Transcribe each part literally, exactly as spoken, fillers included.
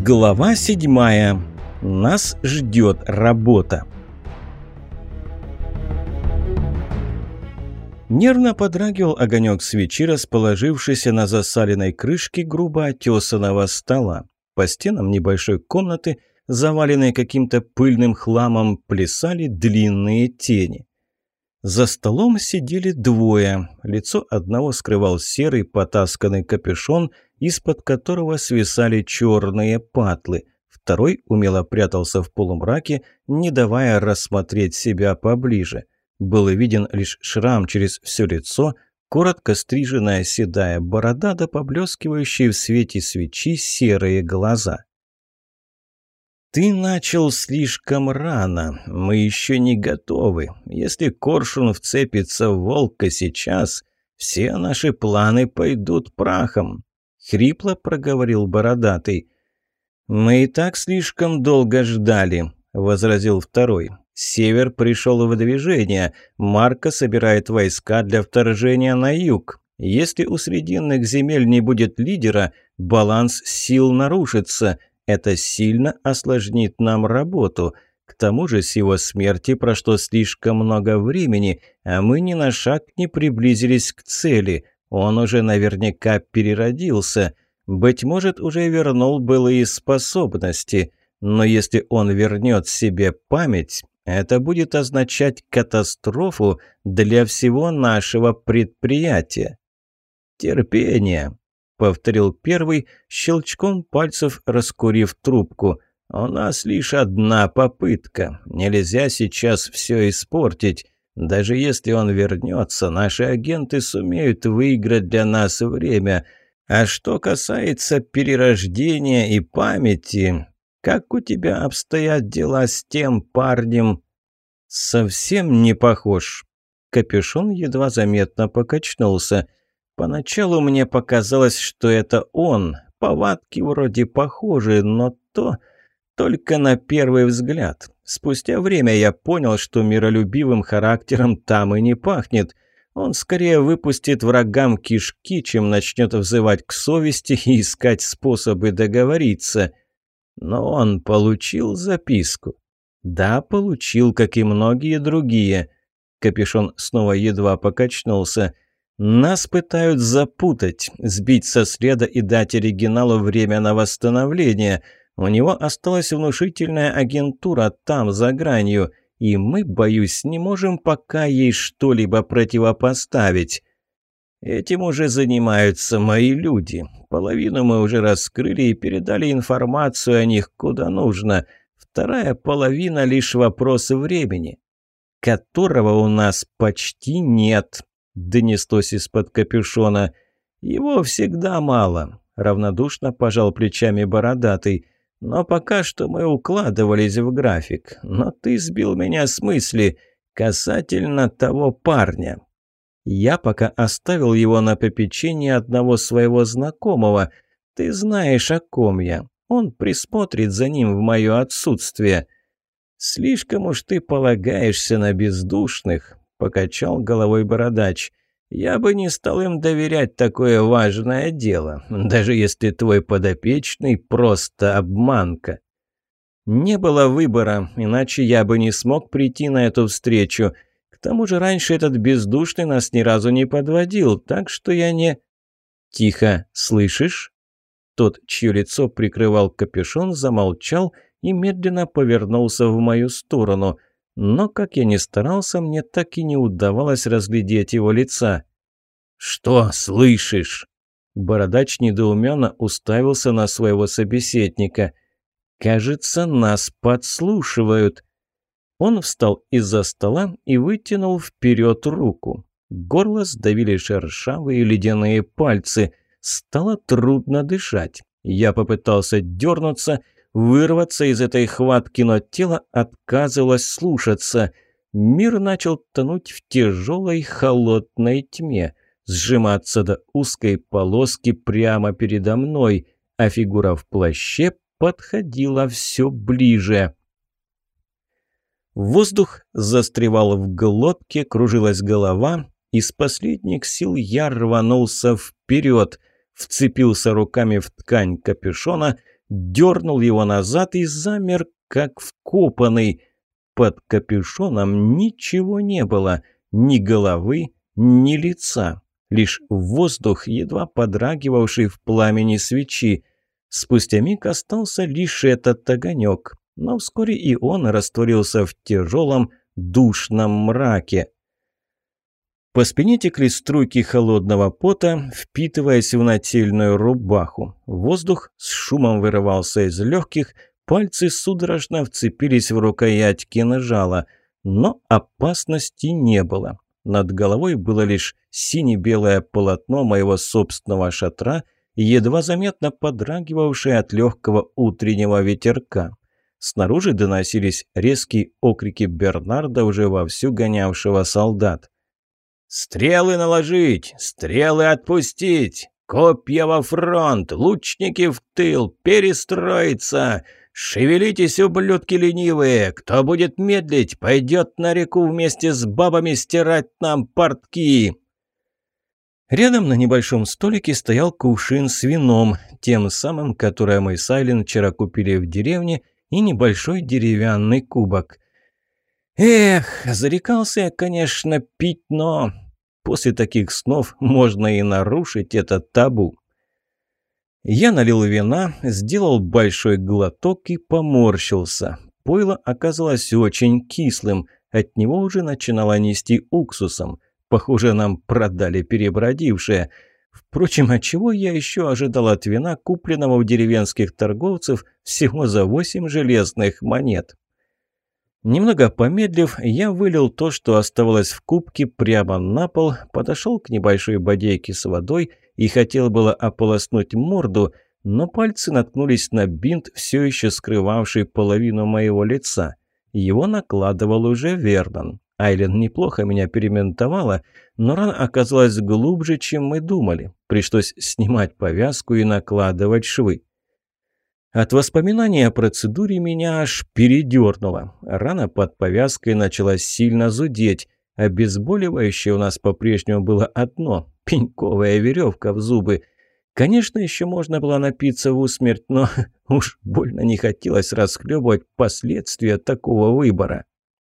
Глава седьмая. Нас ждет работа. Нервно подрагивал огонек свечи, расположившийся на засаленной крышке грубо отесанного стола. По стенам небольшой комнаты, заваленной каким-то пыльным хламом, плясали длинные тени. За столом сидели двое. Лицо одного скрывал серый потасканный капюшон, из-под которого свисали черные патлы. Второй умело прятался в полумраке, не давая рассмотреть себя поближе. Был виден лишь шрам через все лицо, коротко стриженная седая борода да поблескивающие в свете свечи серые глаза. «Ты начал слишком рано. Мы еще не готовы. Если коршун вцепится в волка сейчас, все наши планы пойдут прахом», — хрипло проговорил бородатый. «Мы и так слишком долго ждали», — возразил второй. «Север пришел в движение. Марко собирает войска для вторжения на юг. Если у срединных земель не будет лидера, баланс сил нарушится. Это сильно осложнит нам работу. К тому же с его смерти прошло слишком много времени, а мы ни на шаг не приблизились к цели. Он уже наверняка переродился. Быть может, уже вернул былые способности. Но если он вернет себе память, это будет означать катастрофу для всего нашего предприятия. Терпение. — повторил первый, щелчком пальцев раскурив трубку. «У нас лишь одна попытка. Нельзя сейчас все испортить. Даже если он вернется, наши агенты сумеют выиграть для нас время. А что касается перерождения и памяти, как у тебя обстоят дела с тем парнем?» «Совсем не похож». Капюшон едва заметно покачнулся. Поначалу мне показалось, что это он. Повадки вроде похожи, но то только на первый взгляд. Спустя время я понял, что миролюбивым характером там и не пахнет. Он скорее выпустит врагам кишки, чем начнет взывать к совести и искать способы договориться. Но он получил записку. Да, получил, как и многие другие. Капюшон снова едва покачнулся. Нас пытают запутать, сбить со следа и дать оригиналу время на восстановление. У него осталась внушительная агентура там, за гранью, и мы, боюсь, не можем пока ей что-либо противопоставить. Этим уже занимаются мои люди. Половину мы уже раскрыли и передали информацию о них куда нужно. Вторая половина — лишь вопрос времени, которого у нас почти нет. Донеслось из-под капюшона. «Его всегда мало», — равнодушно пожал плечами бородатый. «Но пока что мы укладывались в график. Но ты сбил меня с мысли касательно того парня. Я пока оставил его на попечение одного своего знакомого. Ты знаешь, о ком я. Он присмотрит за ним в мое отсутствие». «Слишком уж ты полагаешься на бездушных», — покачал головой бородач. «Я бы не стал им доверять такое важное дело, даже если твой подопечный просто обманка». «Не было выбора, иначе я бы не смог прийти на эту встречу. К тому же раньше этот бездушный нас ни разу не подводил, так что я не...» «Тихо, слышишь?» Тот, чье лицо прикрывал капюшон, замолчал и медленно повернулся в мою сторону. Но, как я ни старался, мне так и не удавалось разглядеть его лица. «Что слышишь?» Бородач недоуменно уставился на своего собеседника. «Кажется, нас подслушивают». Он встал из-за стола и вытянул вперед руку. Горло сдавили шершавые ледяные пальцы. Стало трудно дышать. Я попытался дернуться, вырваться из этой хватки, но тело отказывалось слушаться. Мир начал тонуть в тяжелой холодной тьме, сжиматься до узкой полоски прямо передо мной, а фигура в плаще подходила все ближе. Воздух застревал в глотке, кружилась голова. Из последних сил я рванулся вперед, вцепился руками в ткань капюшона, дернул его назад и замер, как вкопанный. Под капюшоном ничего не было, ни головы, ни лица, лишь воздух, едва подрагивавший в пламени свечи. Спустя миг остался лишь этот огонек, но вскоре и он растворился в тяжелом, душном мраке. По спине текли струйки холодного пота, впитываясь в нательную рубаху. Воздух с шумом вырывался из легких, пальцы судорожно вцепились в рукоять кинжала, но опасности не было. Над головой было лишь сине-белое полотно моего собственного шатра, едва заметно подрагивавшее от легкого утреннего ветерка. Снаружи доносились резкие окрики Бернарда, уже вовсю гонявшего солдат. «Стрелы наложить! Стрелы отпустить! Копья во фронт! Лучники в тыл! Перестроиться! Шевелитесь, ублюдки ленивые! Кто будет медлить, пойдет на реку вместе с бабами стирать нам портки!» Рядом на небольшом столике стоял кувшин с вином, тем самым, которое мы с Айлен вчера купили в деревне, и небольшой деревянный кубок. Эх, зарекался я, конечно, пить, но после таких снов можно и нарушить это табу. Я налил вина, сделал большой глоток и поморщился. Пойло оказалось очень кислым, от него уже начинало нести уксусом. Похоже, нам продали перебродившее. Впрочем, от чего я еще ожидал от вина, купленного у деревенских торговцев всего за восемь железных монет? Немного помедлив, я вылил то, что оставалось в кубке, прямо на пол, подошел к небольшой бодейке с водой и хотел было ополоснуть морду, но пальцы наткнулись на бинт, все еще скрывавший половину моего лица. Его накладывал уже Вернон. Айлен неплохо меня перементовала, но рана оказалась глубже, чем мы думали. Пришлось снимать повязку и накладывать швы. От воспоминания о процедуре меня аж передернуло. Рана под повязкой начала сильно зудеть. Обезболивающее у нас по-прежнему было одно – пеньковая веревка в зубы. Конечно, еще можно было напиться в усмерть, но уж больно не хотелось расхлебывать последствия такого выбора.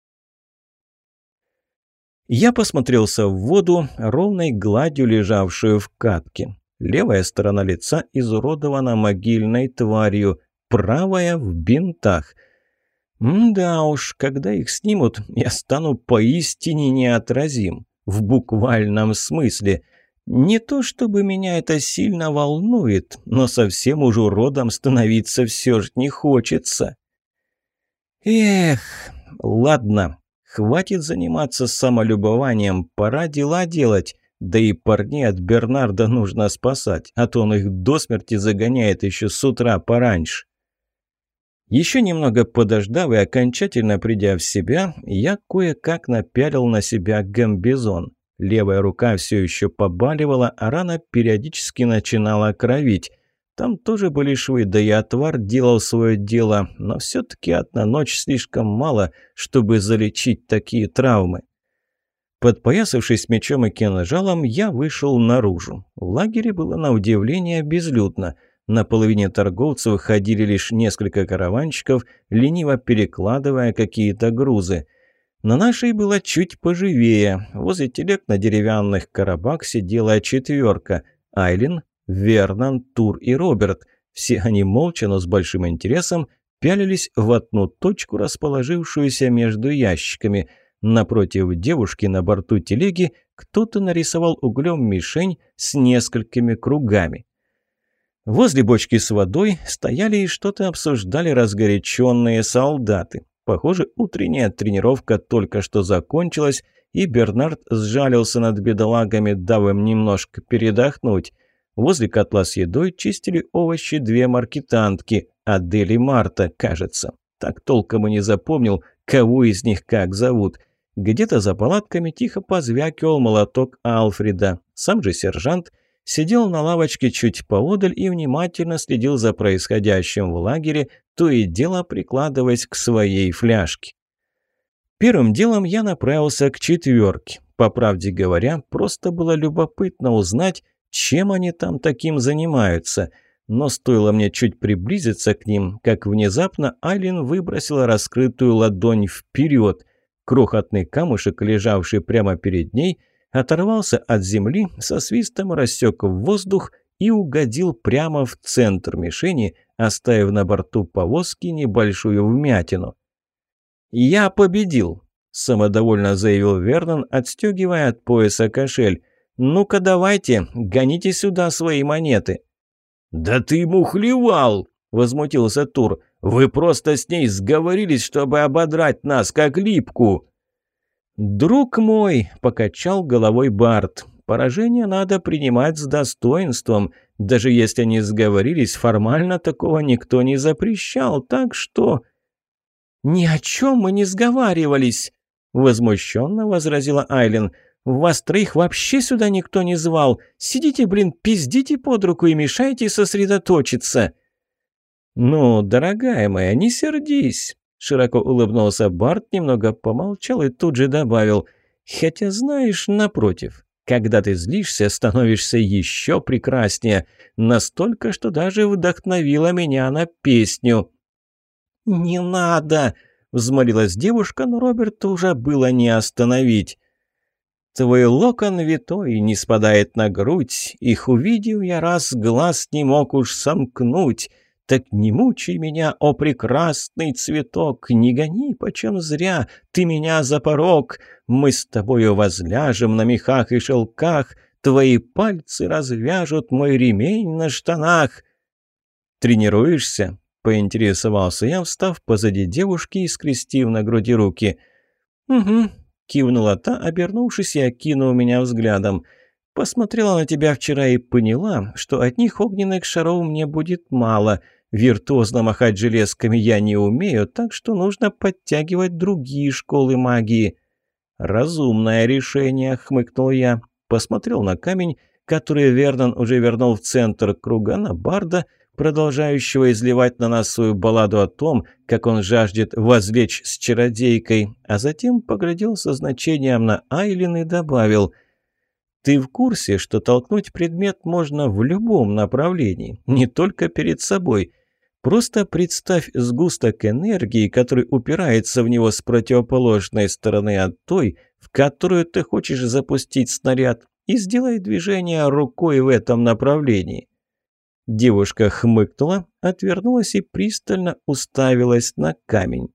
Я посмотрелся в воду, ровной гладью лежавшую в катке. Левая сторона лица изуродована могильной тварью, правая в бинтах. М-да уж, когда их снимут, я стану поистине неотразим. В буквальном смысле. Не то чтобы меня это сильно волнует, но совсем уж уродом становиться все же не хочется. Эх, ладно. Хватит заниматься самолюбованием, пора дела делать. Да и парней от Бернарда нужно спасать, а то он их до смерти загоняет еще с утра пораньше. Еще немного подождав и окончательно придя в себя, я кое-как напялил на себя гамбизон. Левая рука все еще побаливала, а рана периодически начинала кровить. Там тоже были швы, да и отвар делал свое дело, но все-таки одна ночь слишком мало, чтобы залечить такие травмы. Подпоясавшись мечом и кинжалом, я вышел наружу. В лагере было на удивление безлюдно. На половине торговцев ходили лишь несколько караванщиков, лениво перекладывая какие-то грузы. На нашей было чуть поживее. Возле телег на деревянных коробах сидела четверка. Айлин, Вернон, Тур и Роберт. Все они молча, но с большим интересом пялились в одну точку, расположившуюся между ящиками. Напротив девушки на борту телеги кто-то нарисовал углем мишень с несколькими кругами. Возле бочки с водой стояли и что-то обсуждали разгоряченные солдаты. Похоже, утренняя тренировка только что закончилась, и Бернард сжалился над бедолагами, дав им немножко передохнуть. Возле котла с едой чистили овощи две маркетантки, Адель и Марта, кажется. Так толком и не запомнил, кого из них как зовут. Где-то за палатками тихо позвякивал молоток Алфреда. Сам же сержант сидел на лавочке чуть поодаль и внимательно следил за происходящим в лагере, то и дело прикладываясь к своей фляжке. Первым делом я направился к четверке. По правде говоря, просто было любопытно узнать, чем они там таким занимаются. Но стоило мне чуть приблизиться к ним, как внезапно Айлин выбросила раскрытую ладонь вперед. Крохотный камушек, лежавший прямо перед ней, оторвался от земли, со свистом рассек в воздух и угодил прямо в центр мишени, оставив на борту повозки небольшую вмятину. «Я победил!» – самодовольно заявил Вернон, отстегивая от пояса кошель. «Ну-ка давайте, гоните сюда свои монеты!» «Да ты мухлевал!» – возмутился Тур. «Вы просто с ней сговорились, чтобы ободрать нас, как липку!» «Друг мой!» – покачал головой Барт. «Поражение надо принимать с достоинством. Даже если они сговорились, формально такого никто не запрещал, так что...» «Ни о чем мы не сговаривались!» – возмущенно возразила Айлин. «Вас троих вообще сюда никто не звал. Сидите, блин, пиздите под руку и мешайте сосредоточиться». «Ну, дорогая моя, не сердись», – широко улыбнулся Барт, немного помолчал и тут же добавил. «Хотя, знаешь, напротив, когда ты злишься, становишься еще прекраснее. Настолько, что даже вдохновила меня на песню». «Не надо!» – взмолилась девушка, но Роберту уже было не остановить. «Твой локон витой не спадает на грудь, их увидев я раз, глаз не мог уж сомкнуть. Так не мучай меня, о прекрасный цветок, не гони почем зря ты меня за порог. Мы с тобою возляжем на мехах и шелках, твои пальцы развяжут мой ремень на штанах». «Тренируешься?» – поинтересовался я, встав позади девушки и скрестив на груди руки. «Угу». Кивнула та, обернувшись и окинув меня взглядом. «Посмотрела на тебя вчера и поняла, что одних огненных шаров мне будет мало. Виртуозно махать железками я не умею, так что нужно подтягивать другие школы магии». «Разумное решение», — хмыкнул я. Посмотрел на камень, который Вернон уже вернул в центр круга, на Барда, продолжающего изливать на нас свою балладу о том, как он жаждет возлечь с чародейкой, а затем поглядел со значением на Айлин и добавил: «Ты в курсе, что толкнуть предмет можно в любом направлении, не только перед собой? Просто представь сгусток энергии, который упирается в него с противоположной стороны от той, в которую ты хочешь запустить снаряд, и сделай движение рукой в этом направлении». Девушка хмыкнула, отвернулась и пристально уставилась на камень.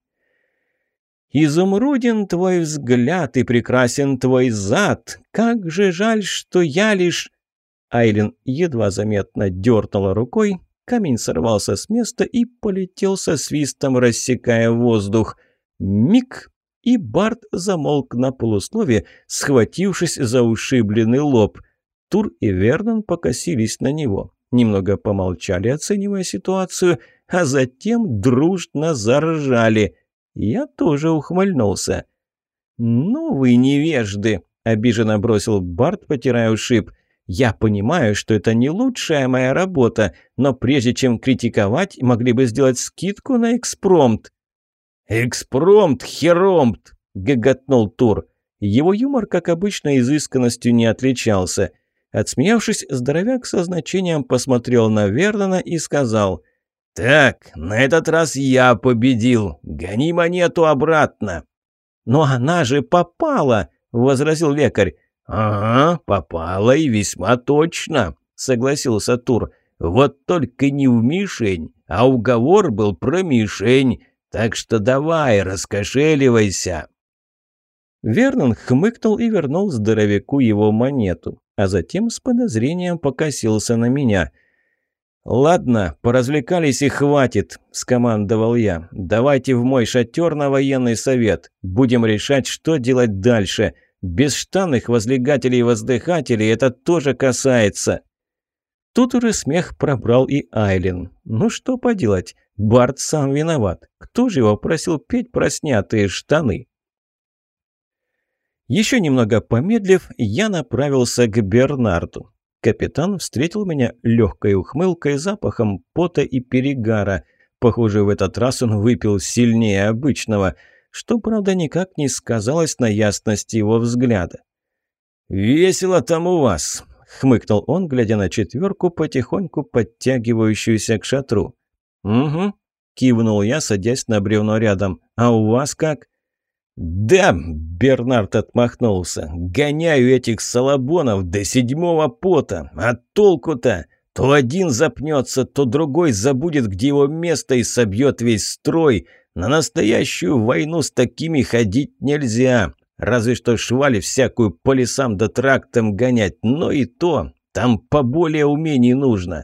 «Изумруден твой взгляд и прекрасен твой зад. Как же жаль, что я лишь...» Айлин едва заметно дернула рукой, камень сорвался с места и полетел со свистом, рассекая воздух. Миг, и Барт замолк на полуслове, схватившись за ушибленный лоб. Тур и Вернон покосились на него. Немного помолчали, оценивая ситуацию, а затем дружно заржали. Я тоже ухмыльнулся. «Ну вы невежды!» – обиженно бросил Барт, потирая ушиб. «Я понимаю, что это не лучшая моя работа, но прежде чем критиковать, могли бы сделать скидку на экспромт». «Экспромт, херомт!» – гоготнул Тур. Его юмор, как обычно, изысканностью не отличался. Отсмеявшись, здоровяк со значением посмотрел на Вернона и сказал: «Так, на этот раз я победил. Гони монету обратно». «Но она же попала!» – возразил лекарь. «Ага, попала и весьма точно», – согласился Тур. «Вот только не в мишень, а уговор был про мишень. Так что давай, раскошеливайся». Вернон хмыкнул и вернул здоровяку его монету, а затем с подозрением покосился на меня. «Ладно, поразвлекались и хватит», – скомандовал я. «Давайте в мой шатер на военный совет. Будем решать, что делать дальше. Бесштанных возлегателей и воздыхателей это тоже касается». Тут уже смех пробрал и Айлин. Ну что поделать, Барт сам виноват. Кто же его просил петь про снятые штаны? Еще немного помедлив, я направился к Бернарду. Капитан встретил меня легкой ухмылкой, запахом пота и перегара. Похоже, в этот раз он выпил сильнее обычного, что, правда, никак не сказалось на ясности его взгляда. «Весело там у вас. хмыкнул он, глядя на четверку, потихоньку подтягивающуюся к шатру. «Угу», – кивнул я, садясь на бревно рядом. «А у вас как?» «Да», – Бернард отмахнулся, – «гоняю этих салабонов до седьмого пота, а толку-то? То один запнется, то другой забудет, где его место, и собьет весь строй. На настоящую войну с такими ходить нельзя. Разве что швали всякую по лесам да трактам гонять, но и то, там поболее умений нужно».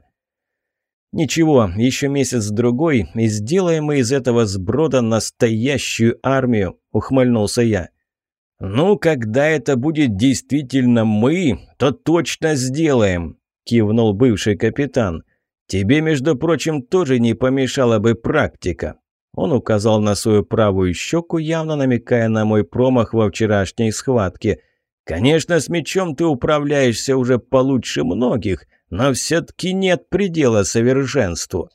«Ничего, еще месяц-другой, и сделаем мы из этого сброда настоящую армию», – ухмыльнулся я. «Ну, когда это будет действительно мы, то точно сделаем», – кивнул бывший капитан. «Тебе, между прочим, тоже не помешала бы практика». Он указал на свою правую щеку, явно намекая на мой промах во вчерашней схватке. «Конечно, с мечом ты управляешься уже получше многих, но все-таки нет предела совершенству».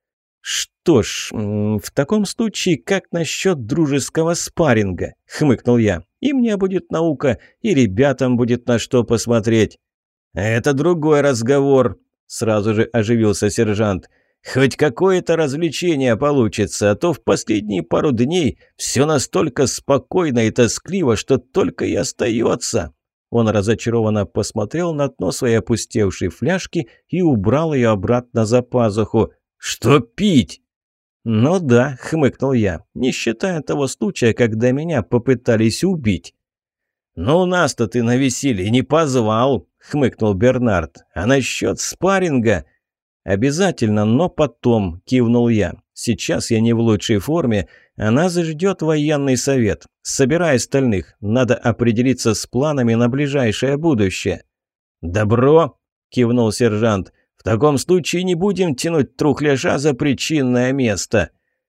«Что ж, в таком случае, как насчет дружеского спарринга?» – хмыкнул я. «И мне будет наука, и ребятам будет на что посмотреть». «Это другой разговор», – сразу же оживился сержант. «Хоть какое-то развлечение получится, а то в последние пару дней все настолько спокойно и тоскливо, что только и остается». Он разочарованно посмотрел на дно своей опустевшей фляжки и убрал ее обратно за пазуху. «Что пить?» «Ну да», — хмыкнул я, не считая того случая, когда меня попытались убить. «Ну нас-то ты на веселье не позвал», — хмыкнул Бернард. «А насчет спарринга?» «Обязательно, но потом», — кивнул я. «Сейчас я не в лучшей форме, а нас ждет военный совет. Собирай остальных, надо определиться с планами на ближайшее будущее». «Добро», — кивнул сержант. «В таком случае не будем тянуть трухляша за причинное место».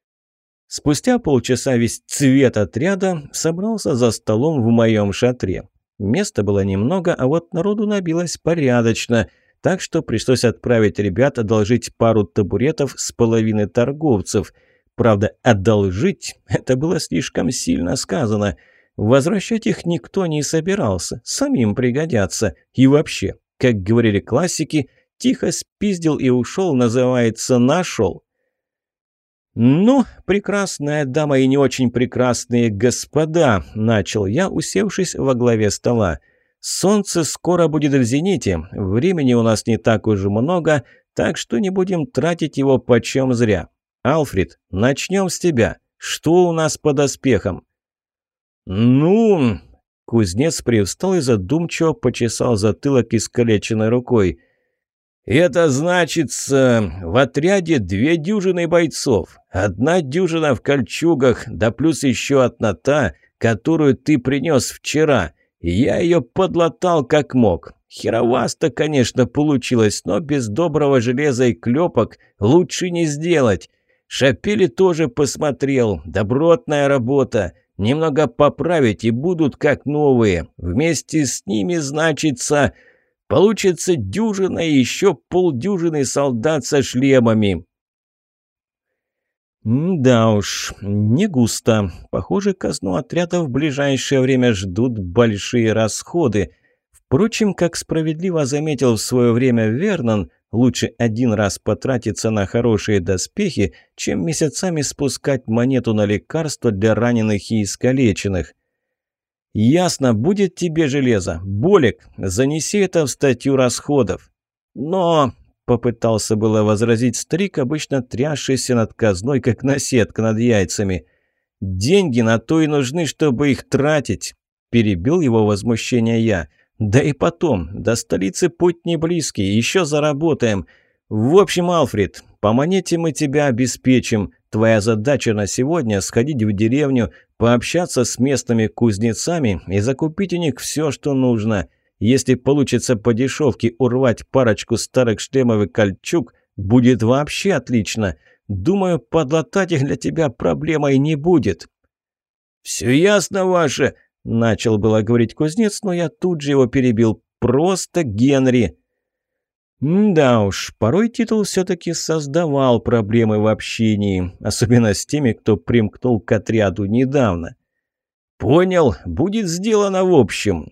Спустя полчаса весь цвет отряда собрался за столом в моем шатре. Места было немного, а вот народу набилось порядочно, так что пришлось отправить ребят одолжить пару табуретов с половины торговцев. Правда, одолжить – это было слишком сильно сказано. Возвращать их никто не собирался, самим пригодятся. И вообще, как говорили классики, тихо спиздил и ушел, называется «нашел». «Ну, прекрасная дама и не очень прекрасные господа», – начал я, усевшись во главе стола. «Солнце скоро будет в зените, времени у нас не так уж много, так что не будем тратить его почем зря. Алфред, начнем с тебя. Что у нас по доспехам?» «Ну...» – кузнец привстал и задумчиво почесал затылок искалеченной рукой. «Это значится, в отряде две дюжины бойцов, одна дюжина в кольчугах, да плюс еще одна та, которую ты принес вчера. Я ее подлатал как мог. Херовасто, конечно, получилось, но без доброго железа и клепок лучше не сделать. Шапели тоже посмотрел, добротная работа. Немного поправить и будут как новые. Вместе с ними, значится, получится дюжина и еще полдюжины солдат со шлемами». «Да уж, не густо. Похоже, казну отряда в ближайшее время ждут большие расходы. Впрочем, как справедливо заметил в свое время Вернон, лучше один раз потратиться на хорошие доспехи, чем месяцами спускать монету на лекарства для раненых и искалеченных». «Ясно, будет тебе железо. Болик, занеси это в статью расходов». «Но...» — попытался было возразить старик, обычно трясшийся над казной, как наседка над яйцами. «Деньги на то и нужны, чтобы их тратить», — перебил его возмущение я. «Да и потом, до столицы путь не близкий, еще заработаем. В общем, Алфред, по монете мы тебя обеспечим. Твоя задача на сегодня — сходить в деревню, пообщаться с местными кузнецами и закупить у них все, что нужно. Если получится по дешевке урвать парочку старых шлемов и кольчуг, будет вообще отлично. Думаю, подлатать их для тебя проблемой не будет». «Все ясно ваше», — начал было говорить кузнец, но я тут же его перебил. «Просто Генри». Да уж, порой титул все-таки создавал проблемы в общении, особенно с теми, кто примкнул к отряду недавно. «Понял, будет сделано в общем».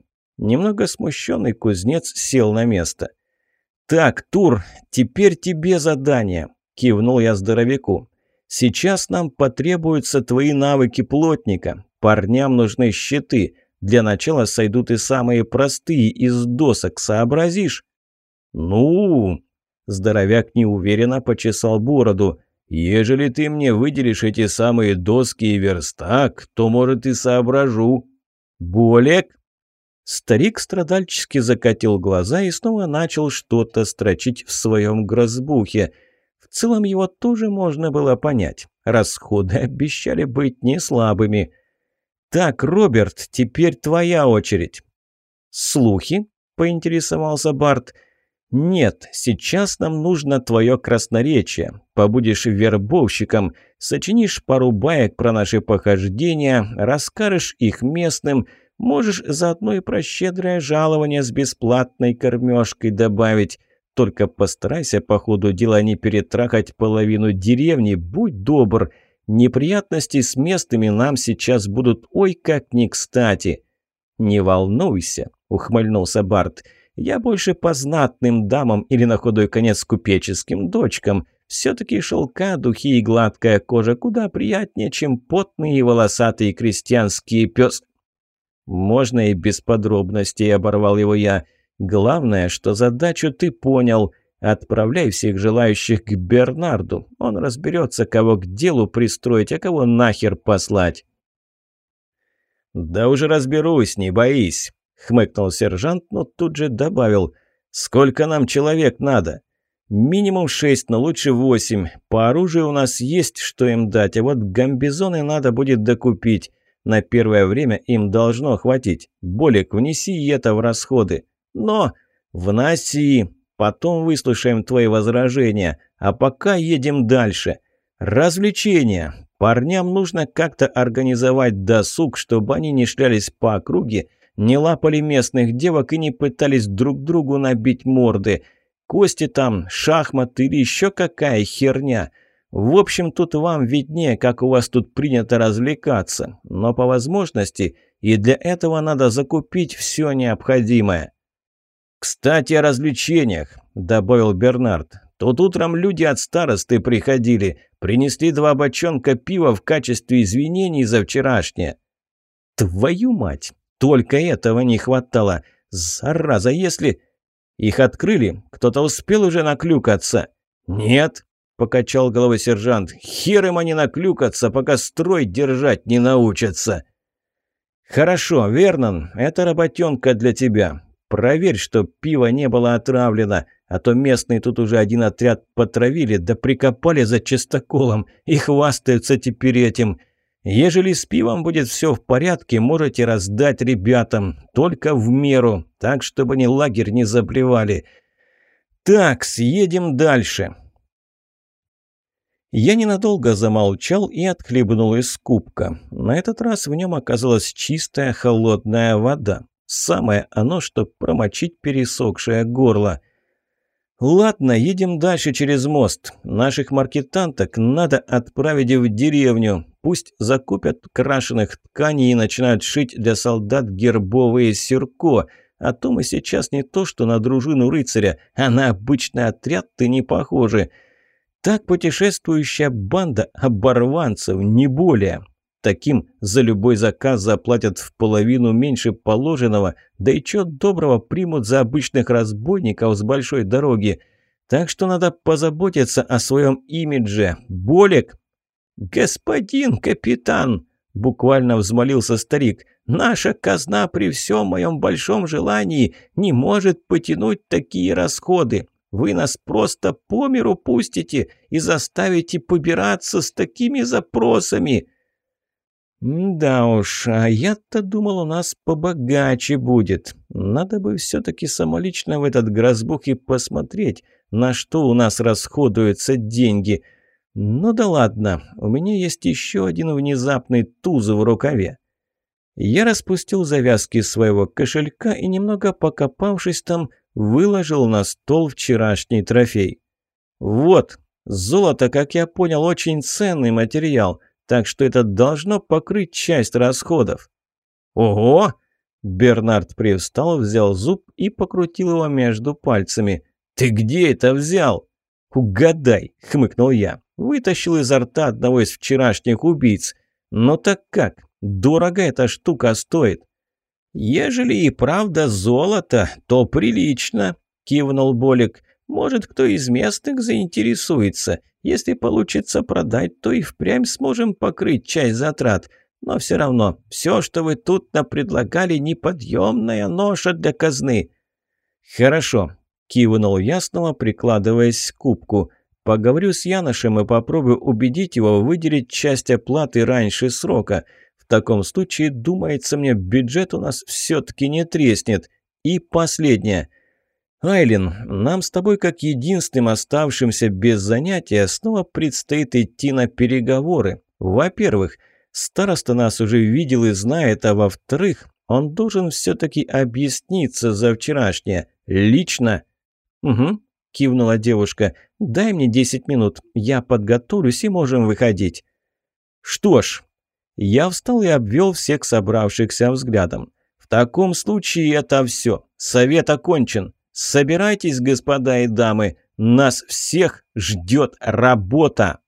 Немного смущенный кузнец сел на место. «Так, Тур, теперь тебе задание», – кивнул я здоровяку. «Сейчас нам потребуются твои навыки плотника. Парням нужны щиты. Для начала сойдут и самые простые из досок, сообразишь?» «Ну...» – здоровяк неуверенно почесал бороду. «Ежели ты мне выделишь эти самые доски и верстак, то, может, и соображу». «Болек?» Старик страдальчески закатил глаза и снова начал что-то строчить в своем грозбухе. В целом его тоже можно было понять. Расходы обещали быть не слабыми. «Так, Роберт, теперь твоя очередь». «Слухи?» – поинтересовался Барт. «Нет, сейчас нам нужно твое красноречие. Побудешь вербовщиком, сочинишь пару баек про наши похождения, расскажешь их местным». Можешь заодно и про щедрое жалование с бесплатной кормежкой добавить. Только постарайся по ходу дела не перетрахать половину деревни, будь добр. Неприятности с местными нам сейчас будут ой как не кстати». «Не волнуйся», — ухмыльнулся Барт. «Я больше по знатным дамам или на худой конец купеческим дочкам. Все-таки шелка, духи и гладкая кожа куда приятнее, чем потные и волосатые крестьянские пес...» «Можно и без подробностей», — оборвал его я. «Главное, что задачу ты понял. Отправляй всех желающих к Бернарду. Он разберется, кого к делу пристроить, а кого нахер послать». «Да уже разберусь, не боись», — хмыкнул сержант, но тут же добавил. «Сколько нам человек надо?» «Минимум шесть, но лучше восемь. По оружию у нас есть, что им дать, а вот гамбизоны надо будет докупить. На первое время им должно хватить. Болик, внеси и это в расходы». «Но...» «Вноси. Потом выслушаем твои возражения. А пока едем дальше. Развлечения. Парням нужно как-то организовать досуг, чтобы они не шлялись по округе, не лапали местных девок и не пытались друг другу набить морды. Кости там, шахматы или еще какая херня. В общем, тут вам виднее, как у вас тут принято развлекаться. Но по возможности и для этого надо закупить все необходимое». «Кстати, о развлечениях», — добавил Бернард. «Тут утром люди от старосты приходили, принесли два бочонка пива в качестве извинений за вчерашнее». «Твою мать! Только этого не хватало! Зараза, если...» «Их открыли? Кто-то успел уже наклюкаться?» «Нет», — покачал головой сержант. «Хер им они наклюкаться, пока строй держать не научатся». «Хорошо, Вернон, это работенка для тебя. Проверь, что пиво не было отравлено, а то местные тут уже один отряд потравили, да прикопали за чистоколом и хвастаются теперь этим. Ежели с пивом будет все в порядке, можете раздать ребятам, только в меру, так, чтобы они лагерь не заблевали. Так, съедем дальше». Я ненадолго замолчал и отхлебнул из кубка. На этот раз в нем оказалась чистая холодная вода. Самое оно, чтоб промочить пересохшее горло. «Ладно, едем дальше через мост. Наших маркетанток надо отправить в деревню. Пусть закупят крашеных тканей и начинают шить для солдат гербовые сюрко. А то мы сейчас не то что на дружину рыцаря, а на обычный отряд-то не похожи. Так путешествующая банда оборванцев, не более. Таким за любой заказ заплатят в половину меньше положенного, да и чё доброго примут за обычных разбойников с большой дороги. Так что надо позаботиться о своем имидже. Болик!» «Господин капитан!» – буквально взмолился старик. «Наша казна при всем моем большом желании не может потянуть такие расходы. Вы нас просто по миру пустите и заставите побираться с такими запросами». «Да уж, а я-то думал, у нас побогаче будет. Надо бы все-таки самолично в этот грозбух и посмотреть, на что у нас расходуются деньги. Ну да ладно, у меня есть еще один внезапный туз в рукаве». Я распустил завязки своего кошелька и, немного покопавшись там, выложил на стол вчерашний трофей. «Вот, золото, как я понял, очень ценный материал». Так что это должно покрыть часть расходов». «Ого! Бернард привстал, взял зуб и покрутил его между пальцами. «Ты где это взял?» «Угадай», — хмыкнул я. «Вытащил изо рта одного из вчерашних убийц. Но так как? Дорого эта штука стоит». «Ежели и правда золото, то прилично», — кивнул Болик. «Может, кто из местных заинтересуется. Если получится продать, то и впрямь сможем покрыть часть затрат. Но все равно, все, что вы тут напредлагали, неподъемная ноша для казны». «Хорошо», – кивнул я, снова прикладываясь к кубку. «Поговорю с Яношем и попробую убедить его выделить часть оплаты раньше срока. В таком случае, думается мне, бюджет у нас все-таки не треснет. И последнее. Айлин, нам с тобой, как единственным оставшимся без занятия, снова предстоит идти на переговоры. Во-первых, староста нас уже видел и знает, а во-вторых, он должен все-таки объясниться за вчерашнее. Лично. «Угу», – кивнула девушка. «Дай мне десять минут, я подготовлюсь и можем выходить». «Что ж». Я встал и обвел всех собравшихся взглядом. «В таком случае это все. Совет окончен. Собирайтесь, господа и дамы. Нас всех ждет работа».